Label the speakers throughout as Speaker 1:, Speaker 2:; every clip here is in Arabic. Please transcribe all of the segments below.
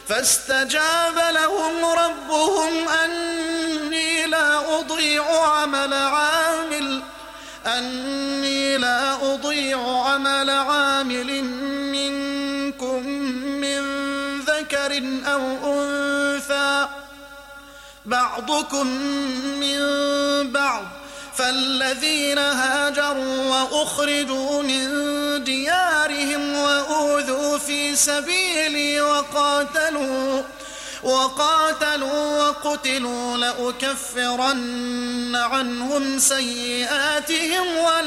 Speaker 1: فاستجاب لهم ربهم أني لا أضيع عمل عامل منكم من ذكر أو أنثى بعضكم من بعض، فالذين هاجروا وأخرجوا من ديارهم وأوذوا في سبيلي وقاتلوا وقتلوا لأكفرن عنهم سيئاتهم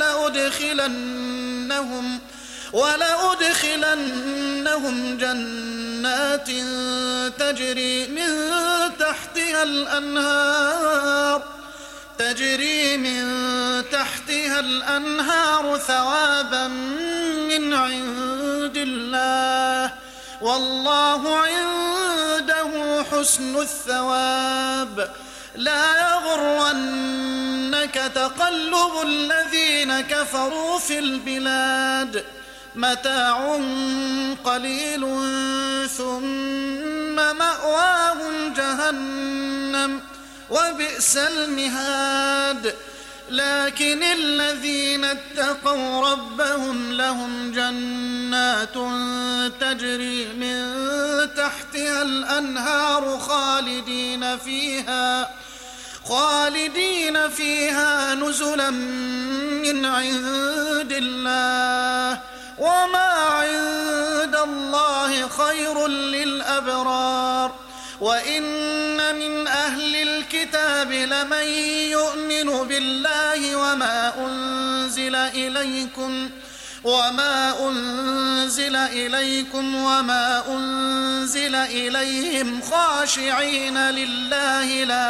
Speaker 1: ولأدخلنهم جنات تجري من تحتها الأنهار ثوابا من عند الله، والله عنده حسن الثواب. لا يغرنك تقلب الذين كفروا في البلاد، متاع قليل ثم مأواهم جهنم وبئس المهاد. لكن الذين اتقوا ربهم لهم جنات تجري من تحتها الأنهار خالدين فيها نزلا من عند الله، وما عند الله خير للأبرار. وإن من أهل الكتاب لمن يؤمن بالله وما أنزل إليكم وما أنزل إليهم خاشعين لله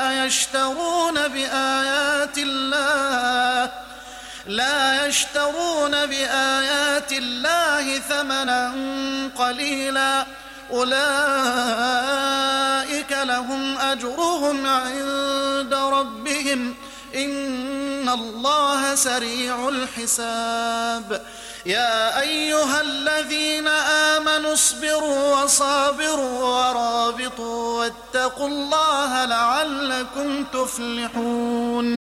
Speaker 1: لا يشترون بآيات الله ثمنا قليلا، أولئك لهم أجرهم عند ربهم إن الله سريع الحساب. يا أيها الذين آمنوا اصبروا وصابروا ورابطوا واتقوا الله لعلكم تفلحون.